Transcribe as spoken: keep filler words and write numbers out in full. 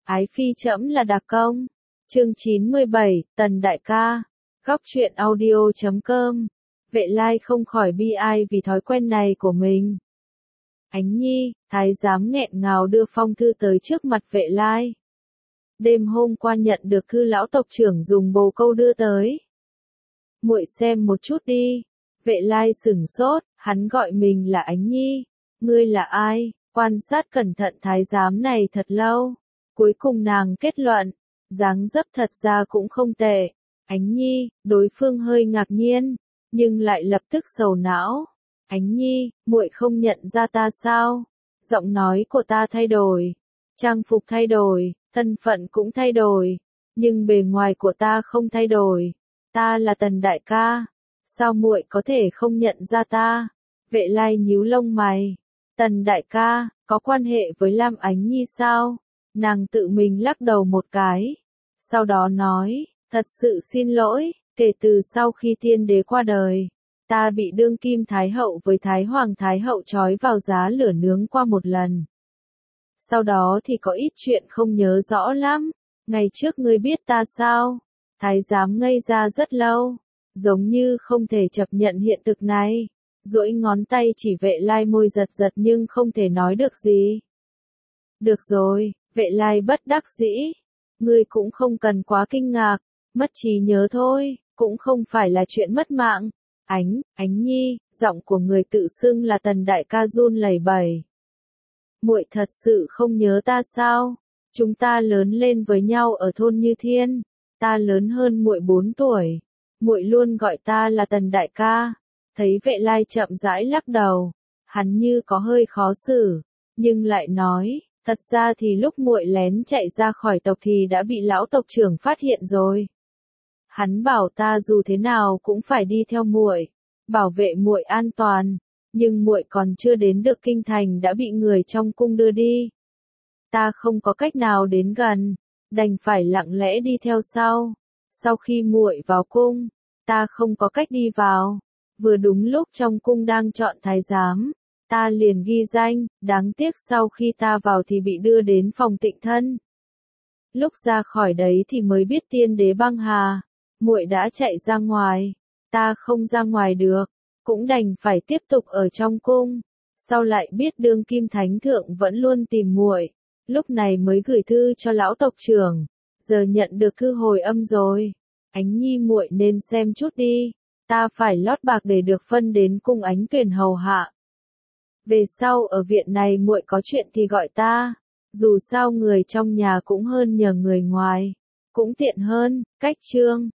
Ái phi trẫm là đặc công. Chương chín mươi bảy, Tần đại ca. Góc truyện audio chấm com. Vệ Lai không khỏi bi ai vì thói quen này của mình. Ánh Nhi, thái giám nghẹn ngào đưa phong thư tới trước mặt Vệ Lai. Đêm hôm qua nhận được thư lão tộc trưởng dùng bồ câu đưa tới. Muội xem một chút đi. Vệ Lai sửng sốt, hắn gọi mình là Ánh Nhi. Ngươi là ai? Quan sát cẩn thận thái giám này thật lâu. Cuối cùng nàng kết luận, dáng dấp thật ra cũng không tệ. Ánh Nhi, đối phương hơi ngạc nhiên, nhưng lại lập tức sầu não. Ánh Nhi, muội không nhận ra ta sao? Giọng nói của ta thay đổi, trang phục thay đổi, thân phận cũng thay đổi, nhưng bề ngoài của ta không thay đổi. Ta là Tần đại ca, sao muội có thể không nhận ra ta? Vệ Lai nhíu lông mày. Tần đại ca, có quan hệ với Lam Ánh Nhi sao? Nàng tự mình lắc đầu một cái. Sau đó nói, thật sự xin lỗi, kể từ sau khi tiên đế qua đời, ta bị đương kim thái hậu với thái hoàng thái hậu trói vào giá lửa nướng qua một lần. Sau đó thì có ít chuyện không nhớ rõ lắm. Ngày trước ngươi biết ta sao? Thái giám ngây ra rất lâu, giống như không thể chấp nhận hiện thực này. Duỗi ngón tay chỉ Vệ Lai, môi giật giật nhưng không thể nói được gì. Được rồi, Vệ Lai bất đắc dĩ. Ngươi cũng không cần quá kinh ngạc, mất trí nhớ thôi, cũng không phải là chuyện mất mạng. Ánh, Ánh Nhi, giọng của người tự xưng là Tần đại ca run lẩy bẩy. Muội thật sự không nhớ ta sao? Chúng ta lớn lên với nhau ở thôn Như Thiên, ta lớn hơn muội bốn tuổi. Muội luôn gọi ta là Tần đại ca. Thấy Vệ Lai chậm rãi lắc đầu, hắn như có hơi khó xử, nhưng lại nói, thật ra thì lúc muội lén chạy ra khỏi tộc thì đã bị lão tộc trưởng phát hiện rồi. Hắn bảo ta dù thế nào cũng phải đi theo muội, bảo vệ muội an toàn, nhưng muội còn chưa đến được kinh thành đã bị người trong cung đưa đi. Ta không có cách nào đến gần, đành phải lặng lẽ đi theo sau. Sau khi muội vào cung, ta không có cách đi vào. Vừa đúng lúc trong cung đang chọn thái giám, ta liền ghi danh, đáng tiếc sau khi ta vào thì bị đưa đến phòng Tịnh Thân. Lúc ra khỏi đấy thì mới biết tiên đế băng hà, muội đã chạy ra ngoài, ta không ra ngoài được, cũng đành phải tiếp tục ở trong cung. Sau lại biết đương kim thánh thượng vẫn luôn tìm muội, lúc này mới gửi thư cho lão tộc trưởng, giờ nhận được thư hồi âm rồi. Ánh Nhi muội nên xem chút đi. Ta phải lót bạc để được phân đến cung Ánh Tuyền hầu hạ. Về sau ở viện này muội có chuyện thì gọi ta, dù sao người trong nhà cũng hơn nhờ người ngoài, cũng tiện hơn. Cách chương